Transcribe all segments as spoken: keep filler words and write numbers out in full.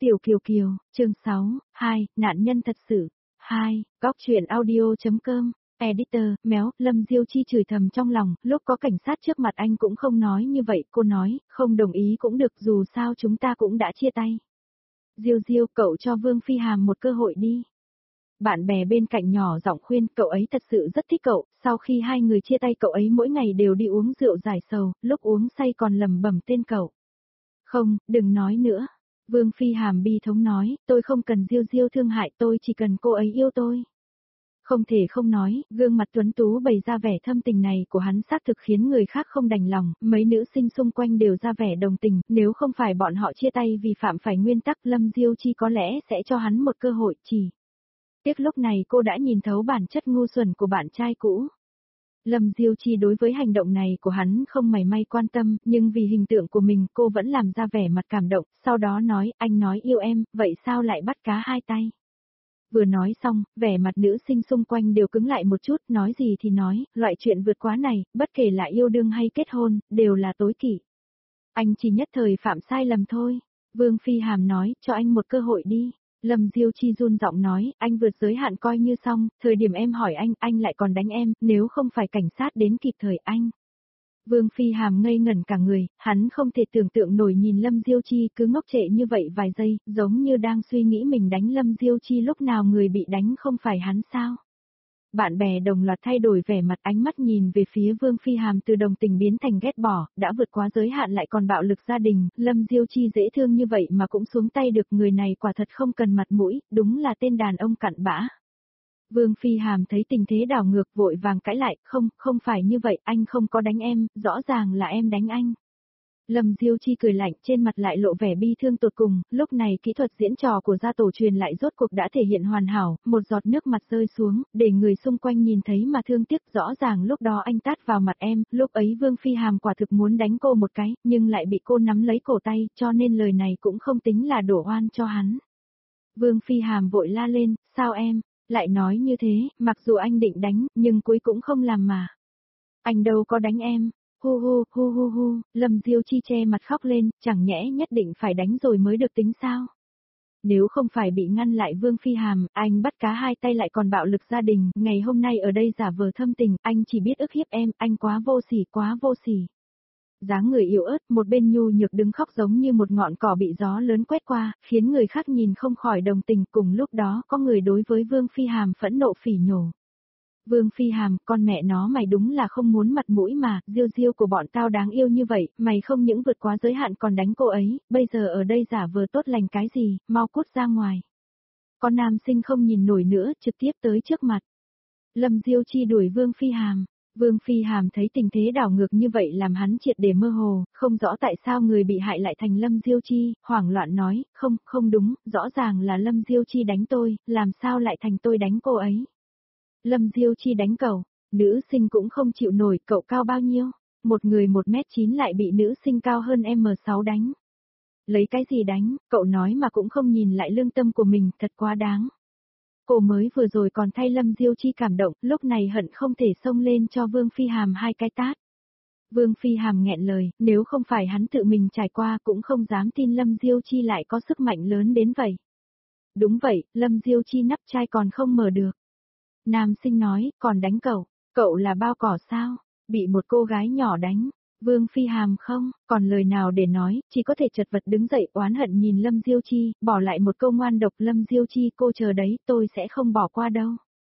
Tiểu Kiều Kiều, chương sáu, hai, nạn nhân thật sự. hai, góc truyện audio.com, editor, méo, Lâm Diêu Chi chửi thầm trong lòng, lúc có cảnh sát trước mặt anh cũng không nói như vậy, cô nói, không đồng ý cũng được dù sao chúng ta cũng đã chia tay. Diêu Diêu, cậu cho Vương Phi Hàm một cơ hội đi. Bạn bè bên cạnh nhỏ giọng khuyên, cậu ấy thật sự rất thích cậu, sau khi hai người chia tay cậu ấy mỗi ngày đều đi uống rượu giải sầu, lúc uống say còn lẩm bẩm tên cậu. Không, đừng nói nữa. Vương Phi Hàm bi thống nói, tôi không cần Diêu Diêu thương hại, tôi chỉ cần cô ấy yêu tôi. Không thể không nói, gương mặt tuấn tú bày ra vẻ thâm tình này của hắn xác thực khiến người khác không đành lòng, mấy nữ sinh xung quanh đều ra vẻ đồng tình, nếu không phải bọn họ chia tay vì phạm phải nguyên tắc, Lâm Diêu Chi có lẽ sẽ cho hắn một cơ hội, chỉ. Tiếc lúc này cô đã nhìn thấu bản chất ngu xuẩn của bạn trai cũ. Lâm Diêu Chi đối với hành động này của hắn không mảy may quan tâm, nhưng vì hình tượng của mình cô vẫn làm ra vẻ mặt cảm động, sau đó nói, anh nói yêu em, vậy sao lại bắt cá hai tay? Vừa nói xong, vẻ mặt nữ sinh xung quanh đều cứng lại một chút, nói gì thì nói, loại chuyện vượt quá này, bất kể là yêu đương hay kết hôn, đều là tối kỵ. Anh chỉ nhất thời phạm sai lầm thôi. Vương Phi Hàm nói, cho anh một cơ hội đi. Lâm Diêu Chi run giọng nói, anh vượt giới hạn coi như xong, thời điểm em hỏi anh, anh lại còn đánh em, nếu không phải cảnh sát đến kịp thời anh. Vương Phi Hàm ngây ngẩn cả người, hắn không thể tưởng tượng nổi nhìn Lâm Diêu Chi cứ ngốc trệ như vậy vài giây, giống như đang suy nghĩ mình đánh Lâm Diêu Chi lúc nào người bị đánh không phải hắn sao. Bạn bè đồng loạt thay đổi vẻ mặt, ánh mắt nhìn về phía Vương Phi Hàm từ đồng tình biến thành ghét bỏ, đã vượt quá giới hạn lại còn bạo lực gia đình, Lâm Diêu Chi dễ thương như vậy mà cũng xuống tay được, người này quả thật không cần mặt mũi, đúng là tên đàn ông cặn bã. Vương Phi Hàm thấy tình thế đảo ngược vội vàng cãi lại, không, không phải như vậy, anh không có đánh em, rõ ràng là em đánh anh. Lâm Diêu Chi cười lạnh, trên mặt lại lộ vẻ bi thương tột cùng, lúc này kỹ thuật diễn trò của gia tổ truyền lại rốt cuộc đã thể hiện hoàn hảo, một giọt nước mặt rơi xuống, để người xung quanh nhìn thấy mà thương tiếc, rõ ràng lúc đó anh tát vào mặt em, lúc ấy Vương Phi Hàm quả thực muốn đánh cô một cái, nhưng lại bị cô nắm lấy cổ tay, cho nên lời này cũng không tính là đổ oan cho hắn. Vương Phi Hàm vội la lên, sao em, lại nói như thế, mặc dù anh định đánh, nhưng cuối cũng không làm mà. Anh đâu có đánh em. Hu hu, hu hu hu, Lâm Diêu Chi che mặt khóc lên, chẳng nhẽ nhất định phải đánh rồi mới được tính sao? Nếu không phải bị ngăn lại Vương Phi Hàm, anh bắt cá hai tay lại còn bạo lực gia đình, ngày hôm nay ở đây giả vờ thâm tình, anh chỉ biết ức hiếp em, anh quá vô sỉ, quá vô sỉ. Dáng người yếu ớt, một bên nhu nhược đứng khóc giống như một ngọn cỏ bị gió lớn quét qua, khiến người khác nhìn không khỏi đồng tình, cùng lúc đó có người đối với Vương Phi Hàm phẫn nộ phỉ nhổ. Vương Phi Hàm, con mẹ nó mày đúng là không muốn mặt mũi mà, Diêu Diêu của bọn tao đáng yêu như vậy, mày không những vượt quá giới hạn còn đánh cô ấy, bây giờ ở đây giả vờ tốt lành cái gì, mau cút ra ngoài. Con nam sinh không nhìn nổi nữa, trực tiếp tới trước mặt. Lâm Diêu Chi đuổi Vương Phi Hàm. Vương Phi Hàm thấy tình thế đảo ngược như vậy làm hắn triệt để mơ hồ, không rõ tại sao người bị hại lại thành Lâm Diêu Chi, hoảng loạn nói, không, không đúng, rõ ràng là Lâm Diêu Chi đánh tôi, làm sao lại thành tôi đánh cô ấy. Lâm Diêu Chi đánh cậu, nữ sinh cũng không chịu nổi, cậu cao bao nhiêu? Một người một mét chín lại bị nữ sinh cao hơn em sáu đánh. Lấy cái gì đánh, cậu nói mà cũng không nhìn lại lương tâm của mình, thật quá đáng. Cô mới vừa rồi còn thay Lâm Diêu Chi cảm động, lúc này hận không thể xông lên cho Vương Phi Hàm hai cái tát. Vương Phi Hàm nghẹn lời, nếu không phải hắn tự mình trải qua cũng không dám tin Lâm Diêu Chi lại có sức mạnh lớn đến vậy. Đúng vậy, Lâm Diêu Chi nắp chai còn không mở được. Nam sinh nói, còn đánh cậu, cậu là bao cỏ sao, bị một cô gái nhỏ đánh, Vương Phi Hàm không, còn lời nào để nói, chỉ có thể chật vật đứng dậy oán hận nhìn Lâm Diêu Chi, bỏ lại một câu ngoan độc, Lâm Diêu Chi cô chờ đấy, tôi sẽ không bỏ qua đâu.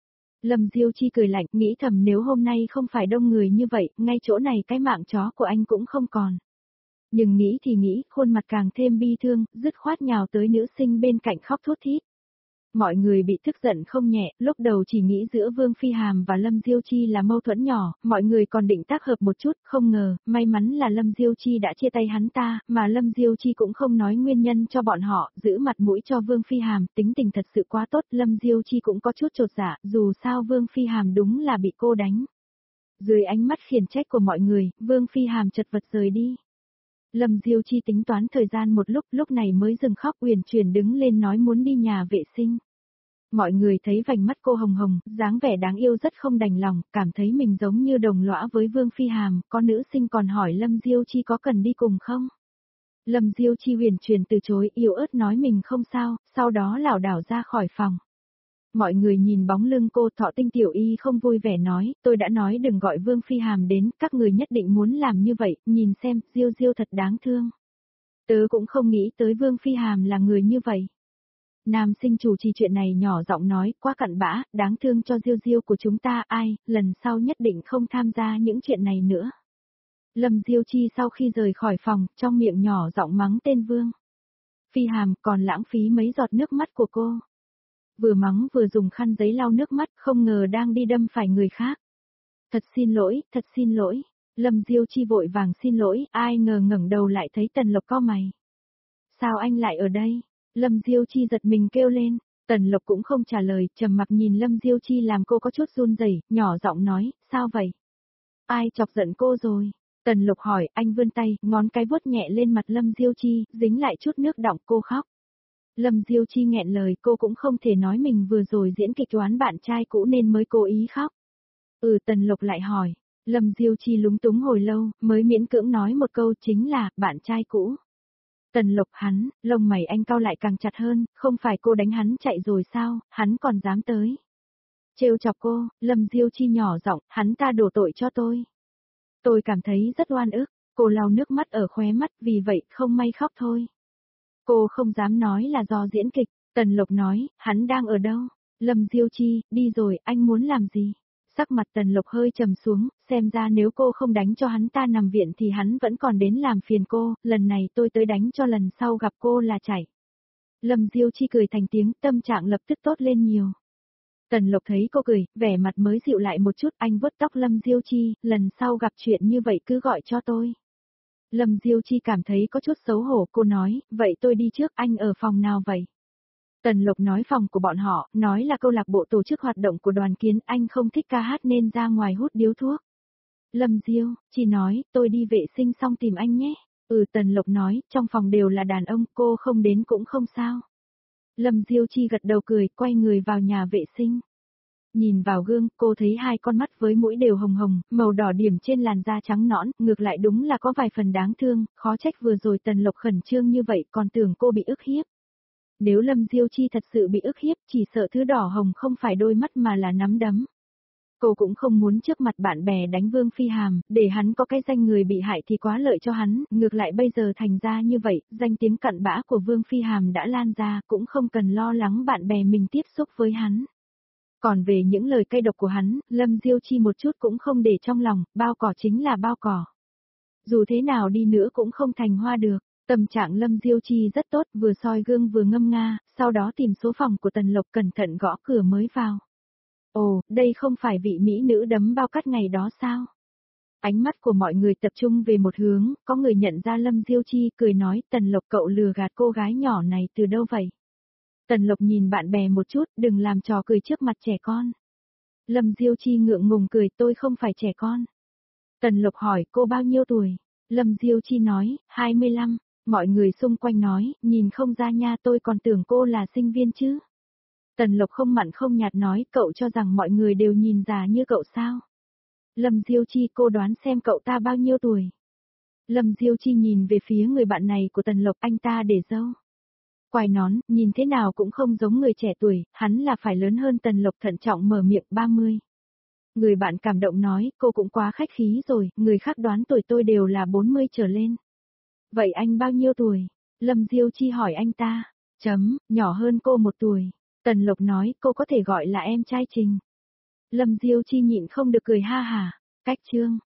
Lâm Diêu Chi cười lạnh, nghĩ thầm nếu hôm nay không phải đông người như vậy, ngay chỗ này cái mạng chó của anh cũng không còn. Nhưng nghĩ thì nghĩ, khuôn mặt càng thêm bi thương, dứt khoát nhào tới nữ sinh bên cạnh khóc thút thít. Mọi người bị tức giận không nhẹ, lúc đầu chỉ nghĩ giữa Vương Phi Hàm và Lâm Diêu Chi là mâu thuẫn nhỏ, mọi người còn định tác hợp một chút, không ngờ, may mắn là Lâm Diêu Chi đã chia tay hắn ta, mà Lâm Diêu Chi cũng không nói nguyên nhân cho bọn họ, giữ mặt mũi cho Vương Phi Hàm, tính tình thật sự quá tốt, Lâm Diêu Chi cũng có chút chột dạ, dù sao Vương Phi Hàm đúng là bị cô đánh. Dưới ánh mắt khiển trách của mọi người, Vương Phi Hàm chật vật rời đi. Lâm Diêu Chi tính toán thời gian một lúc, lúc này mới dừng khóc, uyển chuyển đứng lên nói muốn đi nhà vệ sinh. Mọi người thấy vành mắt cô hồng hồng, dáng vẻ đáng yêu rất không đành lòng, cảm thấy mình giống như đồng lõa với Vương Phi Hàm, có nữ sinh còn hỏi Lâm Diêu Chi có cần đi cùng không? Lâm Diêu Chi huyền truyền từ chối, yếu ớt nói mình không sao, sau đó lảo đảo ra khỏi phòng. Mọi người nhìn bóng lưng cô, Thọ Tinh tiểu y không vui vẻ nói, tôi đã nói đừng gọi Vương Phi Hàm đến, các người nhất định muốn làm như vậy, nhìn xem, Diêu Diêu thật đáng thương. Tớ cũng không nghĩ tới Vương Phi Hàm là người như vậy. Nam sinh chủ trì chuyện này nhỏ giọng nói, quá cặn bã, đáng thương cho Diêu Diêu của chúng ta, ai, lần sau nhất định không tham gia những chuyện này nữa. Lâm Diêu Chi sau khi rời khỏi phòng, trong miệng nhỏ giọng mắng tên Vương Phi Hàm, còn lãng phí mấy giọt nước mắt của cô. Vừa mắng vừa dùng khăn giấy lau nước mắt, không ngờ đang đi đâm phải người khác. Thật xin lỗi, thật xin lỗi. Lâm Diêu Chi vội vàng xin lỗi, ai ngờ ngẩng đầu lại thấy Tần Lộc cau mày. Sao anh lại ở đây? Lâm Diêu Chi giật mình kêu lên. Tần Lộc cũng không trả lời, trầm mặc nhìn Lâm Diêu Chi làm cô có chút run rẩy, nhỏ giọng nói, sao vậy? Ai chọc giận cô rồi? Tần Lộc hỏi, anh vươn tay, ngón cái vuốt nhẹ lên mặt Lâm Diêu Chi, dính lại chút nước đọng, cô khóc. Lâm Diêu Chi nghẹn lời, cô cũng không thể nói mình vừa rồi diễn kịch đoán bạn trai cũ nên mới cố ý khóc. Ừ, Tần Lộc lại hỏi. Lâm Diêu Chi lúng túng hồi lâu, mới miễn cưỡng nói một câu, chính là, bạn trai cũ. Tần Lộc hắn, lông mày anh cau lại càng chặt hơn, không phải cô đánh hắn chạy rồi sao, hắn còn dám tới. Trêu chọc cô, Lâm Diêu Chi nhỏ giọng, hắn ta đổ tội cho tôi. Tôi cảm thấy rất oan ức, cô lau nước mắt ở khóe mắt, vì vậy không may khóc thôi. Cô không dám nói là do diễn kịch, Tần Lộc nói, hắn đang ở đâu? Lâm Diêu Chi, đi rồi, anh muốn làm gì? Sắc mặt Tần Lộc hơi trầm xuống, xem ra nếu cô không đánh cho hắn ta nằm viện thì hắn vẫn còn đến làm phiền cô, lần này tôi tới đánh cho lần sau gặp cô là chảy. Lâm Diêu Chi cười thành tiếng, tâm trạng lập tức tốt lên nhiều. Tần Lộc thấy cô cười, vẻ mặt mới dịu lại một chút, anh vuốt tóc Lâm Diêu Chi, lần sau gặp chuyện như vậy cứ gọi cho tôi. Lâm Diêu Chi cảm thấy có chút xấu hổ, cô nói, vậy tôi đi trước, anh ở phòng nào vậy? Tần Lộc nói phòng của bọn họ, nói là câu lạc bộ tổ chức hoạt động của đoàn kiến, anh không thích ca hát nên ra ngoài hút điếu thuốc. Lâm Diêu Chi nói, tôi đi vệ sinh xong tìm anh nhé. Ừ, Tần Lộc nói, trong phòng đều là đàn ông, cô không đến cũng không sao. Lâm Diêu Chi gật đầu cười, quay người vào nhà vệ sinh. Nhìn vào gương, cô thấy hai con mắt với mũi đều hồng hồng, màu đỏ điểm trên làn da trắng nõn, ngược lại đúng là có vài phần đáng thương, khó trách vừa rồi Tần Lộc khẩn trương như vậy còn tưởng cô bị ức hiếp. Nếu Lâm Diêu Chi thật sự bị ức hiếp, chỉ sợ thứ đỏ hồng không phải đôi mắt mà là nắm đấm. Cô cũng không muốn trước mặt bạn bè đánh Vương Phi Hàm, để hắn có cái danh người bị hại thì quá lợi cho hắn, ngược lại bây giờ thành ra như vậy, danh tiếng cặn bã của Vương Phi Hàm đã lan ra, cũng không cần lo lắng bạn bè mình tiếp xúc với hắn. Còn về những lời cay độc của hắn, Lâm Diêu Chi một chút cũng không để trong lòng, bao cỏ chính là bao cỏ. Dù thế nào đi nữa cũng không thành hoa được. Tâm trạng Lâm Diêu Chi rất tốt, vừa soi gương vừa ngâm nga, sau đó tìm số phòng của Tần Lộc cẩn thận gõ cửa mới vào. Ồ, đây không phải vị mỹ nữ đấm bao cắt ngày đó sao? Ánh mắt của mọi người tập trung về một hướng, có người nhận ra Lâm Diêu Chi cười nói, Tần Lộc cậu lừa gạt cô gái nhỏ này từ đâu vậy? Tần Lộc nhìn bạn bè một chút, đừng làm trò cười trước mặt trẻ con. Lâm Diêu Chi ngượng ngùng cười, tôi không phải trẻ con. Tần Lộc hỏi, cô bao nhiêu tuổi? Lâm Diêu Chi nói, hai mươi lăm. Mọi người xung quanh nói, nhìn không ra nha, tôi còn tưởng cô là sinh viên chứ. Tần Lộc không mặn không nhạt nói, cậu cho rằng mọi người đều nhìn già như cậu sao? Lâm Diêu Chi, cô đoán xem cậu ta bao nhiêu tuổi? Lâm Diêu Chi nhìn về phía người bạn này của Tần Lộc, anh ta để râu. Quài nón, nhìn thế nào cũng không giống người trẻ tuổi, hắn là phải lớn hơn. Tần Lộc thận trọng mở miệng, ba mươi. Người bạn cảm động nói, cô cũng quá khách khí rồi, người khác đoán tuổi tôi đều là bốn mươi trở lên. Vậy anh bao nhiêu tuổi? Lâm Diêu Chi hỏi anh ta. Chấm, nhỏ hơn cô một tuổi. Tần Lộc nói, cô có thể gọi là em trai Trình. Lâm Diêu Chi nhịn không được cười ha hả. Cách chương.